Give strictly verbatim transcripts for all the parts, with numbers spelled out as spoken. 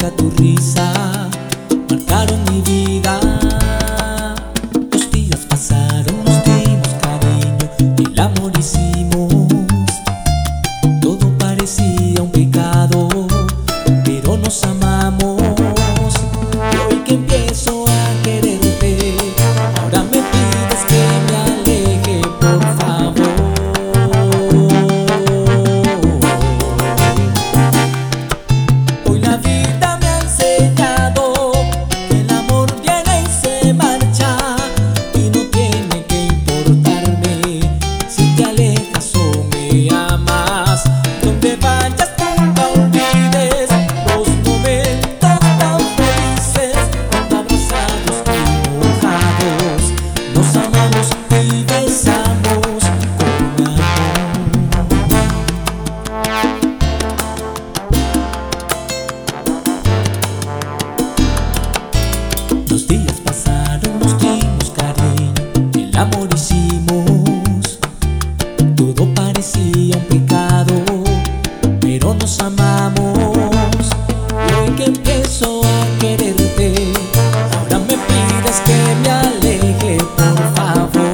boca, tu risa marcaron mi vida. Los días pasaron, nos dimos cariño y el amor hicimos. Todo parecía un pecado, pero nos amamos. Y hoy que empiezo a quererte, ahora me pides que me aleje, por favor. Hoy la vida me ha enseñado que el amor viene y se marcha, y no tiene que importarme si te alejas o me amas. Donde vayas nunca olvides los momentos tan felices, cuando abrazados y mojados nos amamos y besamos con amor. Los días pasaron, nos dimos cariño, el amor hicimos. Todo parecía un pecado, pero nos amamos. Y hoy que empiezo a quererte, ahora me pides que me aleje, por favor.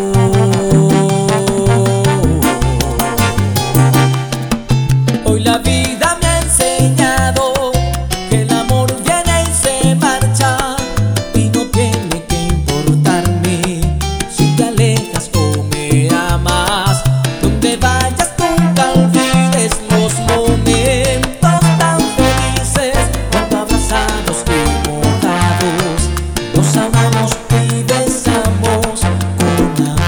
Hoy la vida me ha enseñado que el amor viene y se marcha, y no tiene que importarme si te alejas o me amas. Donde vayas nunca olvides los momentos tan felices, cuando abrazados y mojados nos amamos y besamos con amor.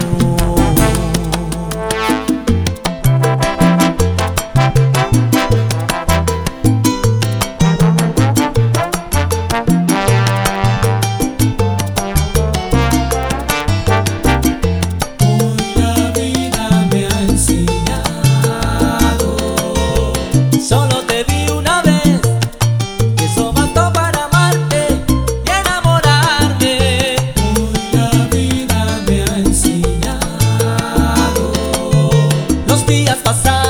Hoy la vida me ha enseñado, solo te vi una vez, que eso bastó para amarte y enamorarme. Hoy la vida me ha enseñado, los días pasaron.